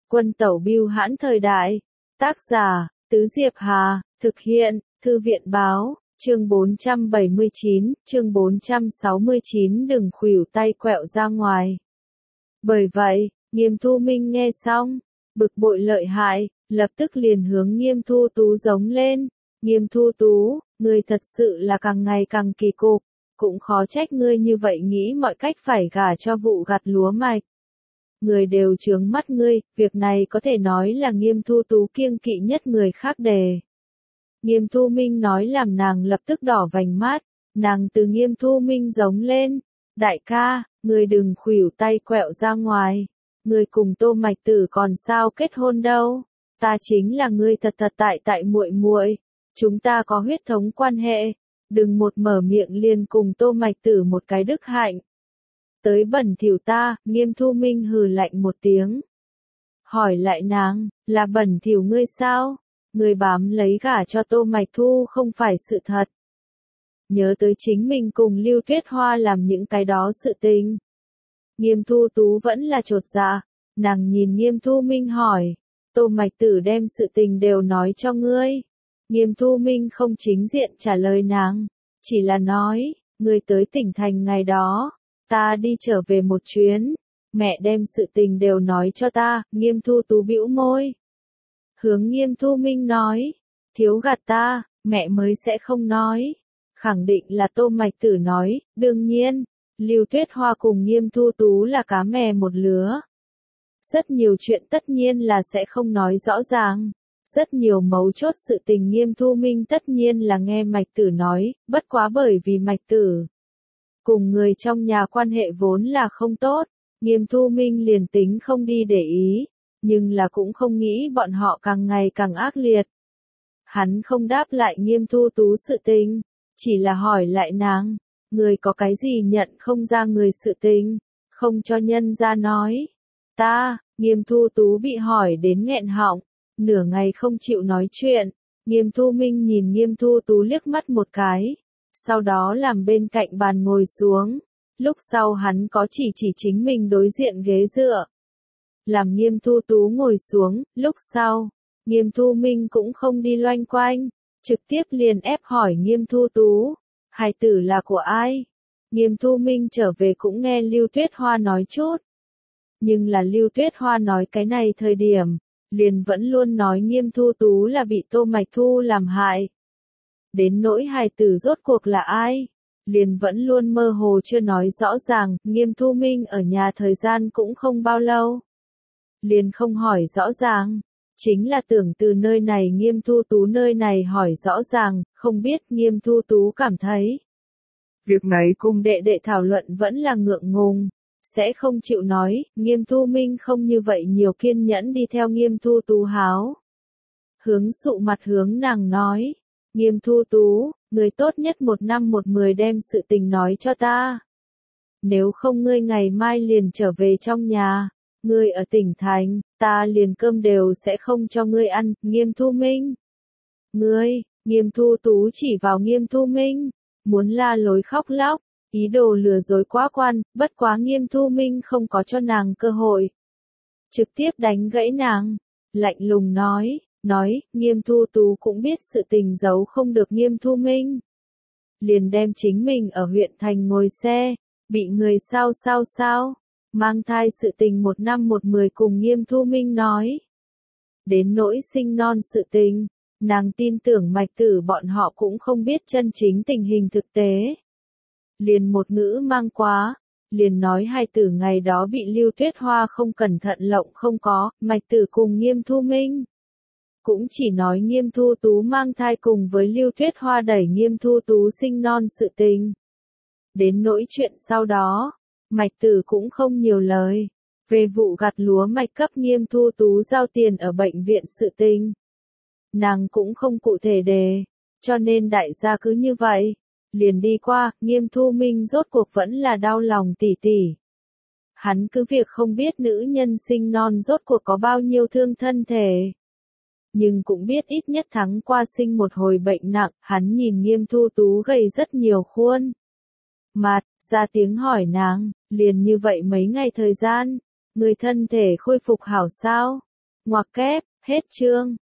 Quân tẩu bưu hãn thời đại. Tác giả, Tứ Diệp Hà, thực hiện, Thư viện báo, chương 469, đừng khuỷu tay quẹo ra ngoài. Bởi vậy, Nghiêm Thu Minh nghe xong, bực bội lợi hại, lập tức liền hướng Nghiêm Thu Tú giống lên. Nghiêm Thu Tú, ngươi thật sự là càng ngày càng kỳ cục, cũng khó trách ngươi như vậy nghĩ mọi cách phải gả cho vụ gặt lúa mạch. Người đều chướng mắt ngươi, việc này có thể nói là Nghiêm Thu Tú kiêng kỵ nhất người khác đề. Nghiêm Thu Minh nói làm nàng lập tức đỏ vành mắt, nàng từ Nghiêm Thu Minh giống lên. Đại ca, ngươi đừng khuỷu tay quẹo ra ngoài, ngươi cùng Tô Mạch Tử còn sao kết hôn đâu, ta chính là ngươi thật tại muội muội, chúng ta có huyết thống quan hệ, đừng một mở miệng liền cùng Tô Mạch Tử một cái đức hạnh. Tới bẩn thỉu ta, Nghiêm Thu Minh hừ lạnh một tiếng. Hỏi lại nàng, là bẩn thỉu ngươi sao? Ngươi bám lấy gả cho Tô Mạch Thu không phải sự thật. Nhớ tới chính mình cùng Lưu Tuyết Hoa làm những cái đó sự tình. Nghiêm Thu Tú vẫn là chột dạ, nàng nhìn Nghiêm Thu Minh hỏi, Tô Mạch Tử đem sự tình đều nói cho ngươi. Nghiêm Thu Minh không chính diện trả lời nàng, chỉ là nói, ngươi tới tỉnh thành ngày đó, ta đi trở về một chuyến, mẹ đem sự tình đều nói cho ta. Nghiêm Thu Tú bĩu môi. Hướng Nghiêm Thu Minh nói, thiếu gạt ta, mẹ mới sẽ không nói. Khẳng định là Tô Mạch Tử nói, đương nhiên, Lưu Tuyết Hoa cùng Nghiêm Thu Tú là cá mè một lứa. Rất nhiều chuyện tất nhiên là sẽ không nói rõ ràng. Rất nhiều mấu chốt sự tình Nghiêm Thu Minh tất nhiên là nghe Mạch Tử nói, bất quá bởi vì Mạch Tử cùng người trong nhà quan hệ vốn là không tốt, Nghiêm Thu Minh liền tính không đi để ý, nhưng là cũng không nghĩ bọn họ càng ngày càng ác liệt. Hắn không đáp lại Nghiêm Thu Tú sự tình, chỉ là hỏi lại nàng, người có cái gì nhận không ra người sự tình, không cho nhân ra nói. Ta, Nghiêm Thu Tú bị hỏi đến nghẹn họng, nửa ngày không chịu nói chuyện. Nghiêm Thu Minh nhìn Nghiêm Thu Tú liếc mắt một cái, sau đó làm bên cạnh bàn ngồi xuống. Lúc sau hắn có chỉ chính mình đối diện ghế dựa, làm Nghiêm Thu Tú ngồi xuống. Lúc sau, Nghiêm Thu Minh cũng không đi loanh quanh, trực tiếp liền ép hỏi Nghiêm Thu Tú, hài tử là của ai? Nghiêm Thu Minh trở về cũng nghe Lưu Tuyết Hoa nói chút. Nhưng là Lưu Tuyết Hoa nói cái này thời điểm, liền vẫn luôn nói Nghiêm Thu Tú là bị Tô Mạch Thu làm hại. Đến nỗi hài tử rốt cuộc là ai? Liền vẫn luôn mơ hồ chưa nói rõ ràng. Nghiêm Thu Minh ở nhà thời gian cũng không bao lâu, liền không hỏi rõ ràng. Chính là tưởng từ nơi này Nghiêm Thu Tú nơi này hỏi rõ ràng, không biết. Nghiêm Thu Tú cảm thấy việc này cùng đệ đệ thảo luận vẫn là ngượng ngùng, sẽ không chịu nói. Nghiêm Thu Minh không như vậy nhiều kiên nhẫn đi theo Nghiêm Thu Tú háo hướng sụ mặt hướng nàng nói, Nghiêm Thu Tú, người tốt nhất 1 năm 1 10 đem sự tình nói cho ta. Nếu không ngươi ngày mai liền trở về trong nhà, ngươi ở tỉnh thành, ta liền cơm đều sẽ không cho ngươi ăn. Nghiêm Thu Minh, ngươi, Nghiêm Thu Tú chỉ vào Nghiêm Thu Minh, muốn la lối khóc lóc, ý đồ lừa dối quá quan, bất quá Nghiêm Thu Minh không có cho nàng cơ hội. Trực tiếp đánh gãy nàng, lạnh lùng nói, Nghiêm Thu Tú cũng biết sự tình giấu không được Nghiêm Thu Minh. Liền đem chính mình ở huyện thành ngồi xe, bị người sao, mang thai sự tình 1 năm 1 10 cùng Nghiêm Thu Minh nói. Đến nỗi sinh non sự tình, nàng tin tưởng Mạch Tử bọn họ cũng không biết chân chính tình hình thực tế. Liền một ngữ mang quá, liền nói hài tử ngày đó bị Lưu Tuyết Hoa không cẩn thận lộng không có. Mạch Tử cùng Nghiêm Thu Minh cũng chỉ nói Nghiêm Thu Tú mang thai cùng với Lưu Tuyết Hoa đẩy Nghiêm Thu Tú sinh non sự tình. Đến nỗi chuyện sau đó, Mạch Tử cũng không nhiều lời. Về vụ gặt lúa mạch cấp Nghiêm Thu Tú giao tiền ở bệnh viện sự tình, nàng cũng không cụ thể đề, cho nên đại gia cứ như vậy liền đi qua. Nghiêm Thu Minh rốt cuộc vẫn là đau lòng tỉ tỉ. Hắn cứ việc không biết nữ nhân sinh non rốt cuộc có bao nhiêu thương thân thể, nhưng cũng biết ít nhất tháng qua sinh một hồi bệnh nặng. Hắn nhìn Nghiêm Thu Tú gầy rất nhiều khuôn mặt, ra tiếng hỏi nàng, liền như vậy mấy ngày thời gian, người thân thể khôi phục hảo sao? Ngoặc kép, hết chương.